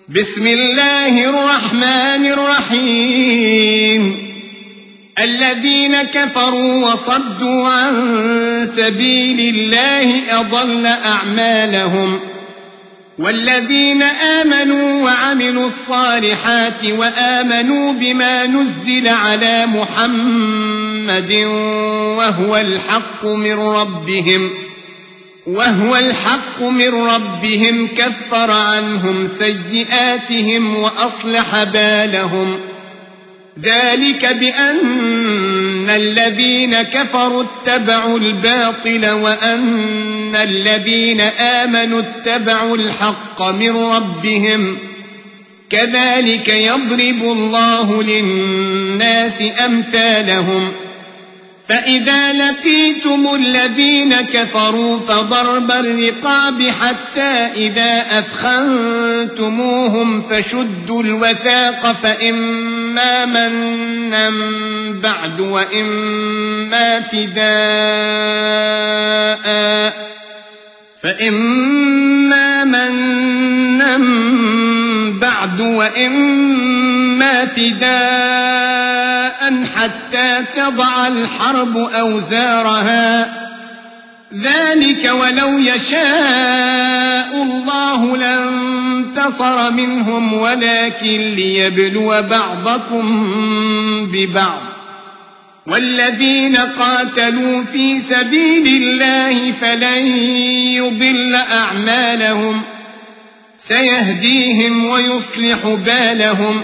بسم الله الرحمن الرحيم. الذين كفروا وصدوا عن سبيل الله أضل أعمالهم، والذين آمنوا وعملوا الصالحات وآمنوا بما نزل على محمد وهو الحق من ربهم كفر عنهم سيئاتهم وأصلح بالهم. ذلك بأن الذين كفروا اتبعوا الباطل وأن الذين آمنوا اتبعوا الحق من ربهم. كذلك يضرب الله للناس أمثالهم. فإذا لقيتم الذين كفروا فضرب الرقاب حتى إذا أثخنتموهم فشدوا الوثاق فإما منا بعد وإما فداء حتى تضع الحرب أوزارها. ذلك ولو يشاء الله لانتصر منهم ولكن ليبلو بعضكم ببعض. والذين قاتلوا في سبيل الله فلن يضل أعمالهم، سيهديهم ويصلح بالهم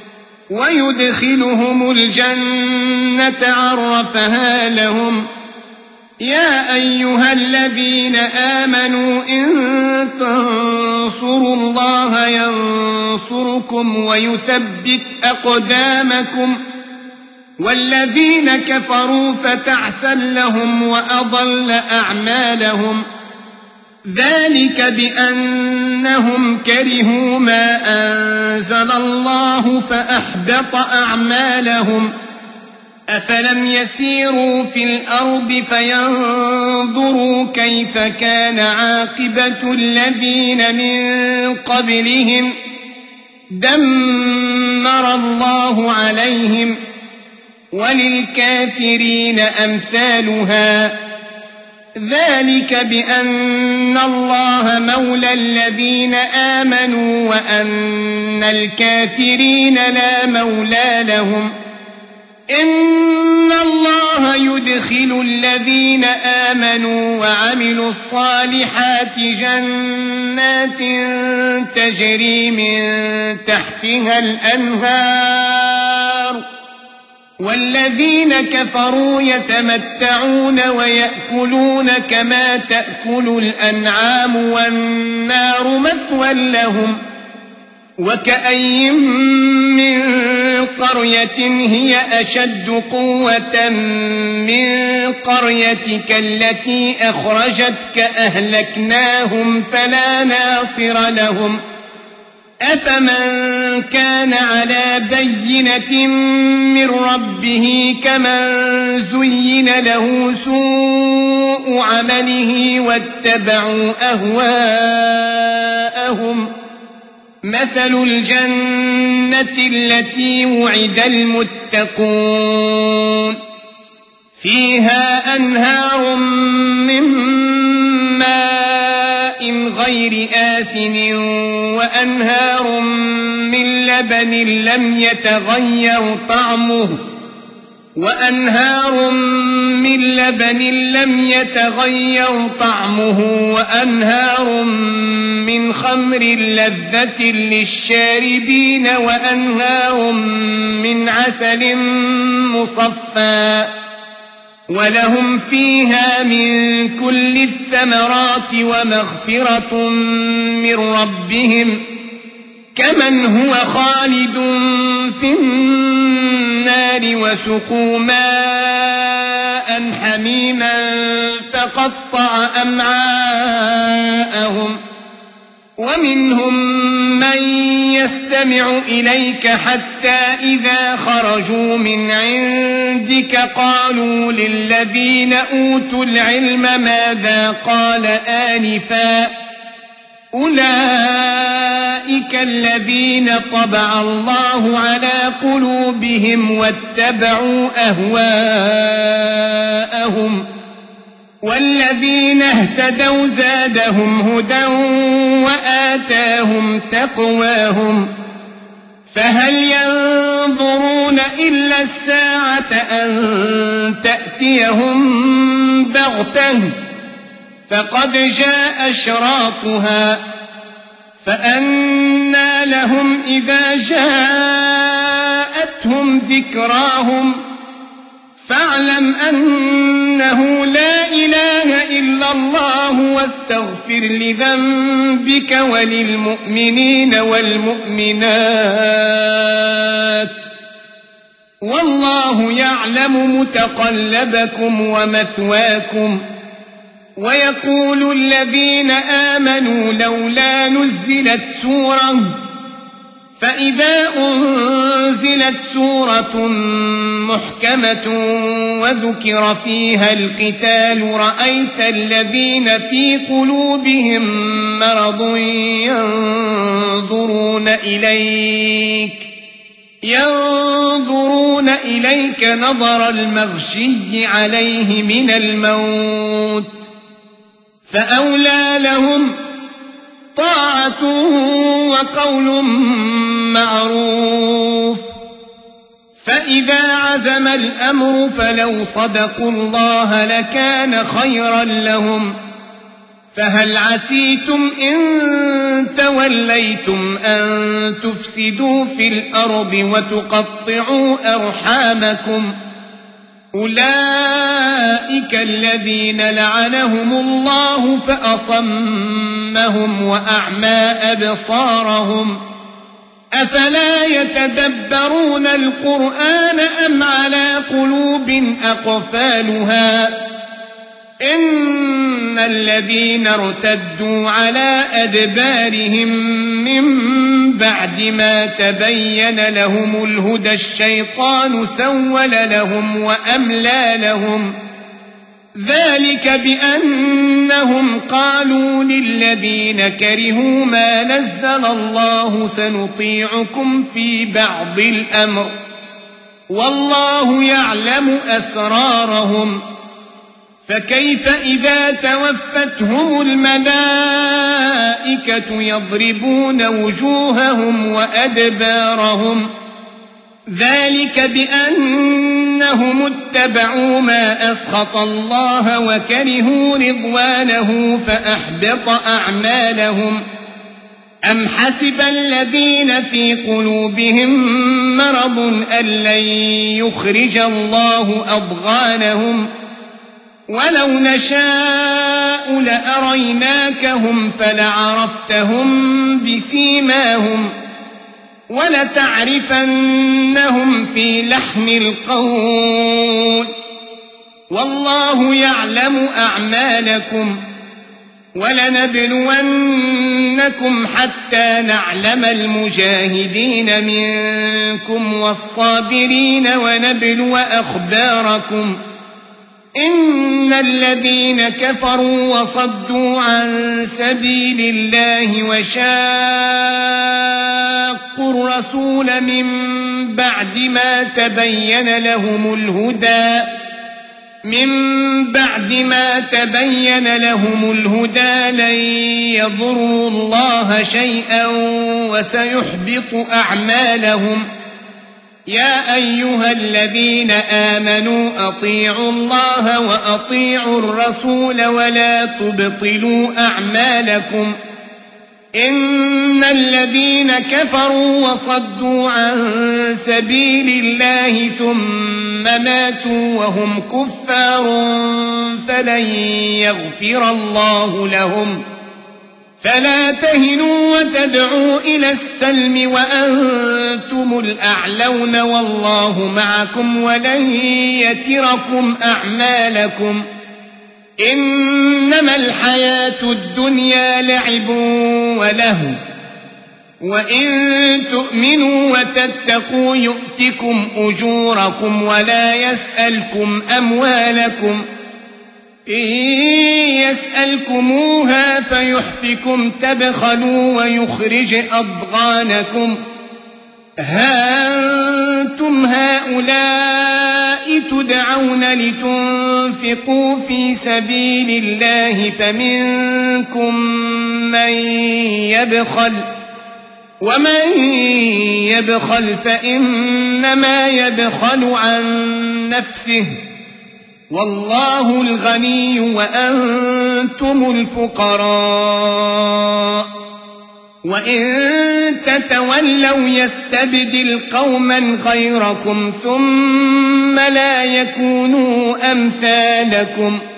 ويدخلهم الجنة عرفها لهم. يا أيها الذين آمنوا إن تنصروا الله ينصركم ويثبت أقدامكم. والذين كفروا فتعسا لهم وأضل أعمالهم. ذلك بأنهم كرهوا ما أنزل الله فأحبط أعمالهم. أفلم يسيروا في الأرض فينظروا كيف كان عاقبة الذين من قبلهم. دمر الله عليهم وللكافرين أمثالها. ذلك بأن الله مولى الذين آمنوا وأن الكافرين لا مولى لهم. إن الله يدخل الذين آمنوا وعملوا الصالحات جنات تجري من تحتها الأنهار، والذين كفروا يتمتعون ويأكلون كما تأكل الأنعام والنار مثوى لهم. وكأين من قرية هي أشد قوة من قريتك التي أخرجتك أهلكناهم فلا ناصر لهم. أفمن كان على بينة من ربه كمن زين له سوء عمله واتبعوا أهواءهم. مثل الجنة التي وعد المتقون فيها أنهار من ماء غير آسن وأنهار من لبن لم يتغير طعمه وأنهار من خمر لذة للشاربين وأنهار من عسل مصفى ولهم فيها من كل الثمرات ومغفرة من ربهم كمن هو خالد في النار وسقوا ماء حميما فقطع أمعاءهم. ومنهم من يستمع إليك حتى إذا خرجوا من عندك قالوا للذين أوتوا العلم ماذا قال آنفا أولئك أولئك الذين طبع الله على قلوبهم واتبعوا أهواءهم والذين اهتدوا زادهم هدى وآتاهم تقواهم فهل ينظرون إلا الساعة أن تأتيهم بغتة فقد جاء أشراطها فأنى لهم إذا جاءتهم ذكراهم فاعلم أنه لا إله إلا الله واستغفر لذنبك وللمؤمنين والمؤمنات والله يعلم متقلبكم ومثواكم ويقول الذين آمنوا لولا نزلت سورة فإذا أنزلت سورة محكمة وذكر فيها القتال رأيت الذين في قلوبهم مرض ينظرون إليك نظر المغشي عليه من الموت فأولى لهم طاعة وقول معروف فإذا عزم الأمر فلو صدقوا الله لكان خيرا لهم فهل عسيتم إن توليتم أن تفسدوا في الأرض وتقطعوا أرحامكم أولئك الذين لعنهم الله فأصمهم وأعمى أبصارهم أفلا يتدبرون القرآن أم على قلوب أقفالها إن الذين ارتدوا على أدبارهم من بعد ما تبين لهم الهدى الشيطان سول لهم وأملى لهم ذلك بأنهم قالوا للذين كرهوا ما نزل الله سنطيعكم في بعض الأمر والله يعلم أسرارهم فكيف إذا توفتهم الملائكة يضربون وجوههم وأدبارهم ذلك بأنهم اتبعوا ما أسخط الله وكرهوا رضوانه فأحبط أعمالهم أم حسب الذين في قلوبهم مرض أن لن يخرج الله أضغانهم ولو نشاء لأريناكهم فلعرفتهم بسيماهم ولتعرفنهم في لحن القول والله يعلم أعمالكم ولنبلونكم حتى نعلم المجاهدين منكم والصابرين ونبلو أخباركم إن الذين كفروا وصدوا عن سبيل الله وشاقوا الرسول من بعد ما تبين لهم الهدى لن يضروا الله شيئا وسيحبط أعمالهم يا أيها الذين آمنوا أطيعوا الله وأطيعوا الرسول ولا تبطلوا أعمالكم إن الذين كفروا وصدوا عن سبيل الله ثم ماتوا وهم كفار فلن يغفر الله لهم فلا تهنوا وتدعوا إلى السلم وأنتم الأعلون والله معكم ولن يتركم أعمالكم إنما الحياة الدنيا لعب ولهو وإن تؤمنوا وتتقوا يؤتكم أجوركم ولا يسألكم أموالكم إن يسألكموها فيحفكم تبخلوا ويخرج أضغانكم ها أنتم هؤلاء تدعون لتنفقوا في سبيل الله فمنكم من يبخل ومن يبخل فإنما يبخل عن نفسه والله الغني وأنتم الفقراء وإن تتولوا يستبدل قوما غيركم ثم لا يكونوا أمثالكم